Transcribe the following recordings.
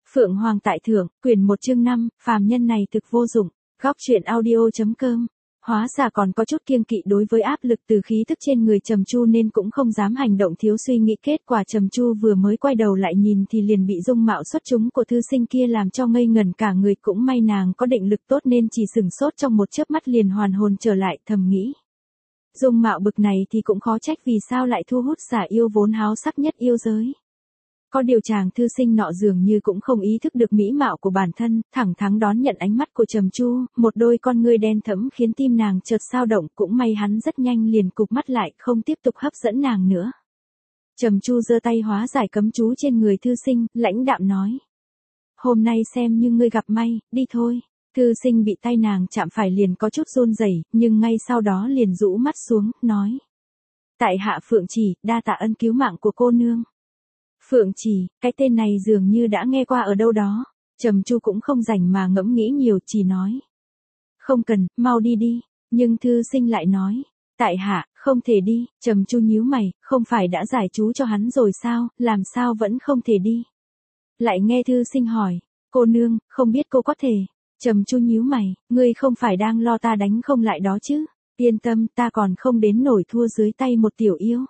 Phượng Hoàng tại thượng, quyển 1 chương 5, phàm nhân này thực vô dụng. Góc truyện audio.com. Hóa ra còn có chút kiêng kỵ đối với áp lực từ khí thức trên người Trầm Chu nên cũng không dám hành động thiếu suy nghĩ. Kết quả Trầm Chu vừa mới quay đầu lại nhìn thì liền bị dung mạo xuất chúng của thư sinh kia làm cho ngây ngẩn cả người. Cũng may nàng có định lực tốt nên chỉ sửng sốt trong một chớp mắt liền hoàn hồn trở lại, thầm nghĩ. Dung mạo bực này thì cũng khó trách vì sao lại thu hút xả yêu vốn háo sắc nhất yêu giới. Có điều chàng thư sinh nọ dường như cũng không ý thức được mỹ mạo của bản thân, thẳng thắn đón nhận ánh mắt của Trầm Chu, một đôi con ngươi đen thẫm khiến tim nàng chợt dao động. Cũng may hắn rất nhanh liền cụp mắt lại, không tiếp tục hấp dẫn nàng nữa. Trầm Chu giơ tay hóa giải cấm chú trên người thư sinh, lãnh đạm nói: "Hôm nay xem như ngươi gặp may, đi thôi." Thư sinh bị tay nàng chạm phải liền có chút run rẩy, nhưng ngay sau đó liền rũ mắt xuống, nói: "Tại hạ Phượng Chỉ, đa tạ ân cứu mạng của cô nương." Phượng Chỉ, cái tên này dường như đã nghe qua ở đâu đó. Trầm Chu cũng không rảnh mà ngẫm nghĩ nhiều, chỉ nói: "Không cần, mau đi đi." Nhưng thư sinh lại nói: "Tại hạ, không thể đi." Trầm Chu nhíu mày, không phải đã giải chú cho hắn rồi sao, làm sao vẫn không thể đi. Lại nghe thư sinh hỏi: "Cô nương, không biết cô có thể." Trầm Chu nhíu mày: "Ngươi không phải đang lo ta đánh không lại đó chứ?" "Yên tâm, ta còn không đến nổi thua dưới tay một tiểu yêu.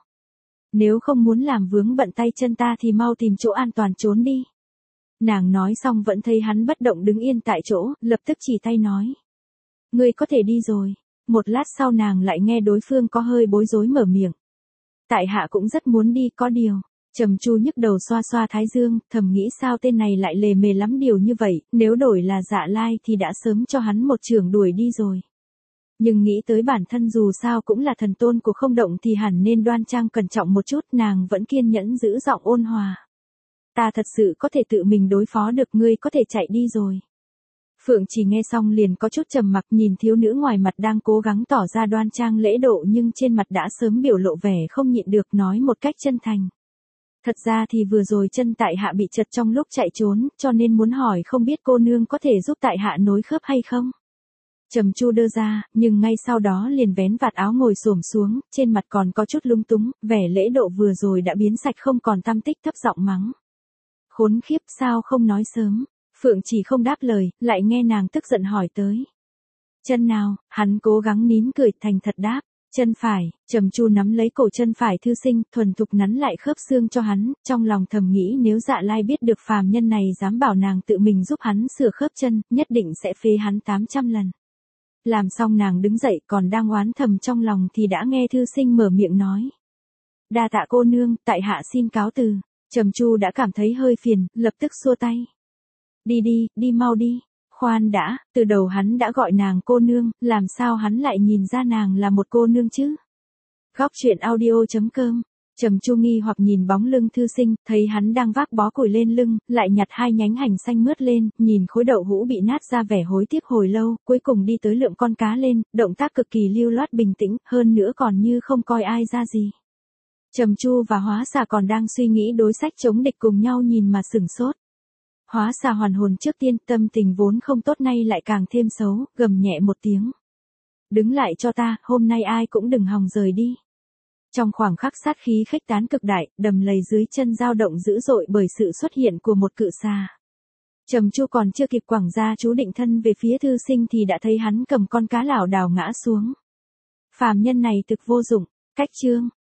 Nếu không muốn làm vướng bận tay chân ta thì mau tìm chỗ an toàn trốn đi." Nàng nói xong vẫn thấy hắn bất động đứng yên tại chỗ, lập tức chỉ tay nói: "Ngươi có thể đi rồi." Một lát sau nàng lại nghe đối phương có hơi bối rối mở miệng: "Tại hạ cũng rất muốn đi, có điều." Trầm Chu nhức đầu xoa xoa thái dương, thầm nghĩ sao tên này lại lề mề lắm điều như vậy, nếu đổi là Dạ Lai thì đã sớm cho hắn một chưởng đuổi đi rồi. Nhưng nghĩ tới bản thân dù sao cũng là thần tôn của không động thì hẳn nên đoan trang cẩn trọng một chút, nàng vẫn kiên nhẫn giữ giọng ôn hòa: "Ta thật sự có thể tự mình đối phó được, ngươi có thể chạy đi rồi." Phượng Chỉ nghe xong liền có chút trầm mặc, nhìn thiếu nữ ngoài mặt đang cố gắng tỏ ra đoan trang lễ độ nhưng trên mặt đã sớm biểu lộ vẻ không nhịn được, nói một cách chân thành: "Thật ra thì vừa rồi chân tại hạ bị trật trong lúc chạy trốn, cho nên muốn hỏi không biết cô nương có thể giúp tại hạ nối khớp hay không?" Trầm Chu đơ ra, nhưng ngay sau đó liền vén vạt áo ngồi xổm xuống, trên mặt còn có chút lung túng, vẻ lễ độ vừa rồi đã biến sạch không còn tăm tích, thấp giọng mắng: "Khốn khiếp, sao không nói sớm." Phượng Chỉ không đáp lời, lại nghe nàng tức giận hỏi tới: "Chân nào?" Hắn cố gắng nín cười thành thật đáp: "Chân phải." Trầm Chu nắm lấy cổ chân phải thư sinh, thuần thục nắn lại khớp xương cho hắn, trong lòng thầm nghĩ nếu Dạ Lai biết được phàm nhân này dám bảo nàng tự mình giúp hắn sửa khớp chân, nhất định sẽ phế hắn 800 lần. Làm xong nàng đứng dậy, còn đang oán thầm trong lòng thì đã nghe thư sinh mở miệng nói: "Đa tạ cô nương, tại hạ xin cáo từ." Trầm Chu đã cảm thấy hơi phiền, lập tức xua tay: "Đi đi, đi mau đi." Khoan đã, từ đầu hắn đã gọi nàng cô nương, làm sao hắn lại nhìn ra nàng là một cô nương chứ? Góc truyện audio.com. Trầm Chu nghi hoặc nhìn bóng lưng thư sinh, thấy hắn đang vác bó củi lên lưng, lại nhặt 2 nhánh hành xanh mướt lên, nhìn khối đậu hũ bị nát ra vẻ hối tiếc hồi lâu, cuối cùng đi tới lượm con cá lên, động tác cực kỳ lưu loát bình tĩnh, hơn nữa còn như không coi ai ra gì. Trầm Chu và Hóa Xà còn đang suy nghĩ đối sách chống địch cùng nhau nhìn mà sửng sốt. Hóa Xà hoàn hồn trước tiên, tâm tình vốn không tốt nay lại càng thêm xấu, gầm nhẹ một tiếng: "Đứng lại cho ta, hôm nay ai cũng đừng hòng rời đi." Trong khoảng khắc sát khí khuếch tán cực đại, đầm lầy dưới chân dao động dữ dội bởi sự xuất hiện của một cự xà. Trầm Chu còn chưa kịp quẳng ra chú định thân về phía thư sinh thì đã thấy hắn cầm con cá lảo đảo ngã xuống. Phàm nhân này thực vô dụng. Cách chương.